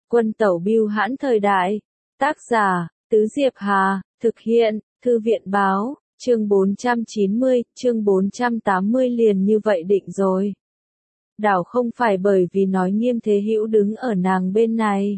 Quân tẩu bưu hãn thời đại. Tác giả, Tứ Diệp Hà, thực hiện, Thư viện báo, chương 490, chương 480 liền như vậy định rồi. Đảo không phải bởi vì nói Nghiêm Thế Hữu đứng ở nàng bên này.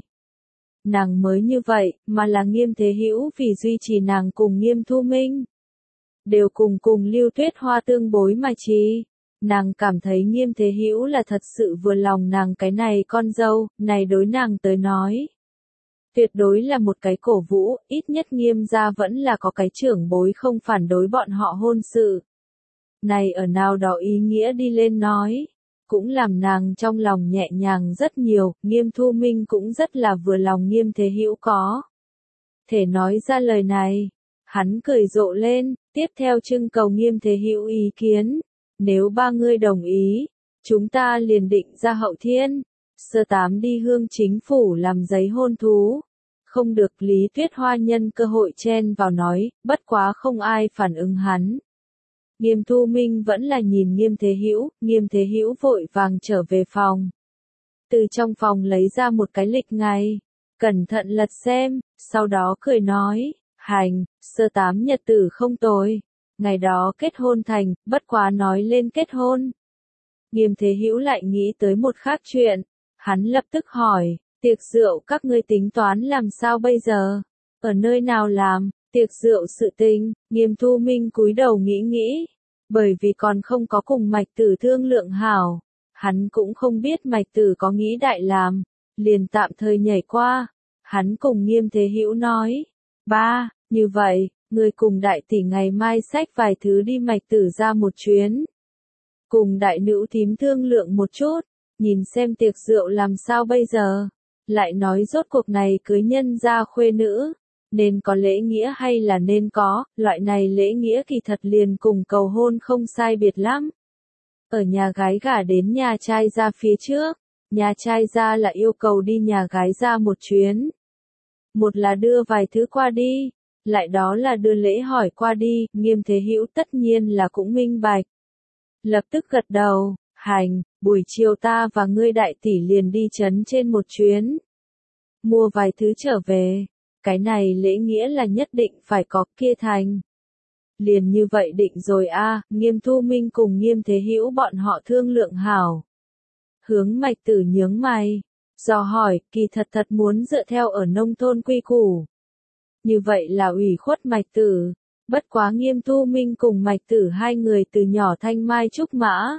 Nàng mới như vậy, mà là Nghiêm Thế Hữu vì duy trì nàng cùng Nghiêm Thu Minh. Đều cùng Lưu Tuyết Hoa tương bối mà chi. Nàng cảm thấy Nghiêm Thế Hữu là thật sự vừa lòng nàng cái này con dâu, này đối nàng tới nói. Tuyệt đối là một cái cổ vũ, ít nhất Nghiêm gia vẫn là có cái trưởng bối không phản đối bọn họ hôn sự. Này ở nào đó ý nghĩa đi lên nói, cũng làm nàng trong lòng nhẹ nhàng rất nhiều, Nghiêm Thu Minh cũng rất là vừa lòng Nghiêm Thế Hữu có thể nói ra lời này. Hắn cười rộ lên, tiếp theo trưng cầu Nghiêm Thế Hữu ý kiến. Nếu ba người đồng ý, chúng ta liền định ra Hậu Thiên, sơ 8 đi Hương Chính phủ làm giấy hôn thú. Không được, Lý Tuyết Hoa nhân cơ hội chen vào nói, bất quá không ai phản ứng hắn. Nghiêm Thu Minh vẫn là nhìn Nghiêm Thế Hữu vội vàng trở về phòng. Từ trong phòng lấy ra một cái lịch ngày, cẩn thận lật xem, sau đó cười nói, hành, sơ 8 nhật tử không tồi. Ngày đó kết hôn thành, bất quá nói lên kết hôn. Nghiêm Thế Hữu lại nghĩ tới một khác chuyện. Hắn lập tức hỏi, tiệc rượu các ngươi tính toán làm sao bây giờ? Ở nơi nào làm, tiệc rượu sự tình? Nghiêm Thu Minh cúi đầu nghĩ. Bởi vì còn không có cùng Mạch Tử thương lượng hảo. Hắn cũng không biết Mạch Tử có nghĩ đại làm. Liền tạm thời nhảy qua. Hắn cùng Nghiêm Thế Hữu nói. Ba, như vậy. Người cùng đại tỷ ngày mai xách vài thứ đi Mạch Tử ra một chuyến. Cùng đại nữ thím thương lượng một chút, nhìn xem tiệc rượu làm sao bây giờ. Lại nói rốt cuộc này cưới nhân gia khuê nữ, nên có lễ nghĩa hay là nên có, loại này lễ nghĩa kỳ thật liền cùng cầu hôn không sai biệt lắm. Ở nhà gái gả đến nhà trai ra phía trước, nhà trai ra là yêu cầu đi nhà gái ra một chuyến. Một là đưa vài thứ qua đi. Lại đó là đưa lễ hỏi qua đi, Nghiêm Thế Hữu tất nhiên là cũng minh bạch. Lập tức gật đầu, hành, buổi chiều ta và ngươi đại tỷ liền đi trấn trên một chuyến. Mua vài thứ trở về, cái này lễ nghĩa là nhất định phải có kia thành. Liền như vậy định rồi a. Nghiêm Thu Minh cùng Nghiêm Thế Hữu bọn họ thương lượng hảo. Hướng Mạch Tử nhướng mày, dò hỏi, kỳ thật muốn dựa theo ở nông thôn quy củ. Như vậy là ủy khuất Mạch Tử, bất quá Nghiêm Thu Minh cùng Mạch Tử hai người từ nhỏ thanh mai trúc mã.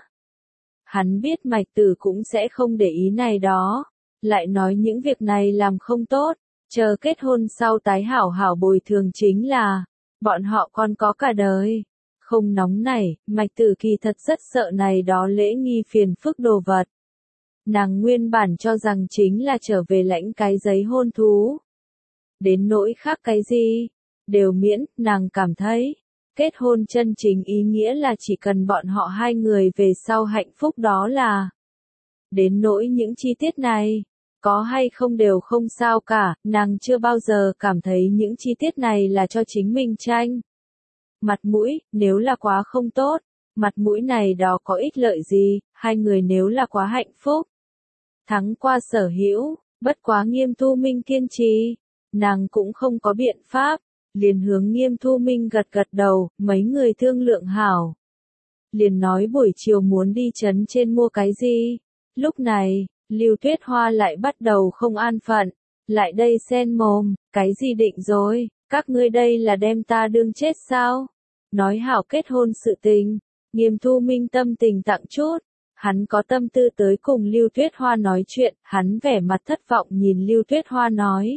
Hắn biết Mạch Tử cũng sẽ không để ý này đó, lại nói những việc này làm không tốt, chờ kết hôn sau tái hảo hảo bồi thường chính là, bọn họ còn có cả đời. Không nóng nảy, Mạch Tử kỳ thật rất sợ này đó lễ nghi phiền phức đồ vật. Nàng nguyên bản cho rằng chính là trở về lãnh cái giấy hôn thú. Đến nỗi khác cái gì, đều miễn, nàng cảm thấy, kết hôn chân chính ý nghĩa là chỉ cần bọn họ hai người về sau hạnh phúc đó là. Đến nỗi những chi tiết này, có hay không đều không sao cả, nàng chưa bao giờ cảm thấy những chi tiết này là cho chính mình tranh. Mặt mũi, nếu là quá không tốt, mặt mũi này đó có ích lợi gì, hai người nếu là quá hạnh phúc. Thắng qua Sở Hữu, bất quá Nghiêm Thu Minh kiên trì. Nàng cũng không có biện pháp, liền hướng Nghiêm Thu Minh gật đầu, mấy người thương lượng hảo. Liền nói buổi chiều muốn đi trấn trên mua cái gì. Lúc này, Lưu Tuyết Hoa lại bắt đầu không an phận, lại đây sen mồm, cái gì định rồi, các ngươi đây là đem ta đương chết sao? Nói hảo kết hôn sự tình, Nghiêm Thu Minh tâm tình tặng chút, hắn có tâm tư tới cùng Lưu Tuyết Hoa nói chuyện, hắn vẻ mặt thất vọng nhìn Lưu Tuyết Hoa nói.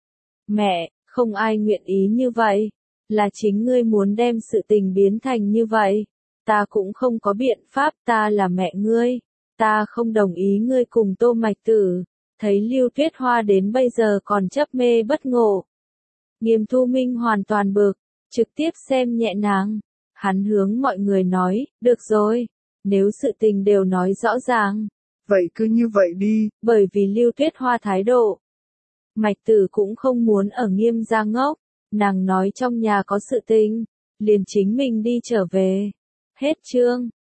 Mẹ, không ai nguyện ý như vậy, là chính ngươi muốn đem sự tình biến thành như vậy, ta cũng không có biện pháp, ta là mẹ ngươi, ta không đồng ý ngươi cùng Tô Mạch Tử, thấy Lưu Tuyết Hoa đến bây giờ còn chấp mê bất ngộ. Nghiêm Thu Minh hoàn toàn bực, trực tiếp xem nhẹ nàng, hắn hướng mọi người nói, được rồi, nếu sự tình đều nói rõ ràng, vậy cứ như vậy đi, bởi vì Lưu Tuyết Hoa thái độ. Mạch Tử cũng không muốn ở Nghiêm gia ngốc, nàng nói trong nhà có sự tình, liền chính mình đi trở về. Hết chương.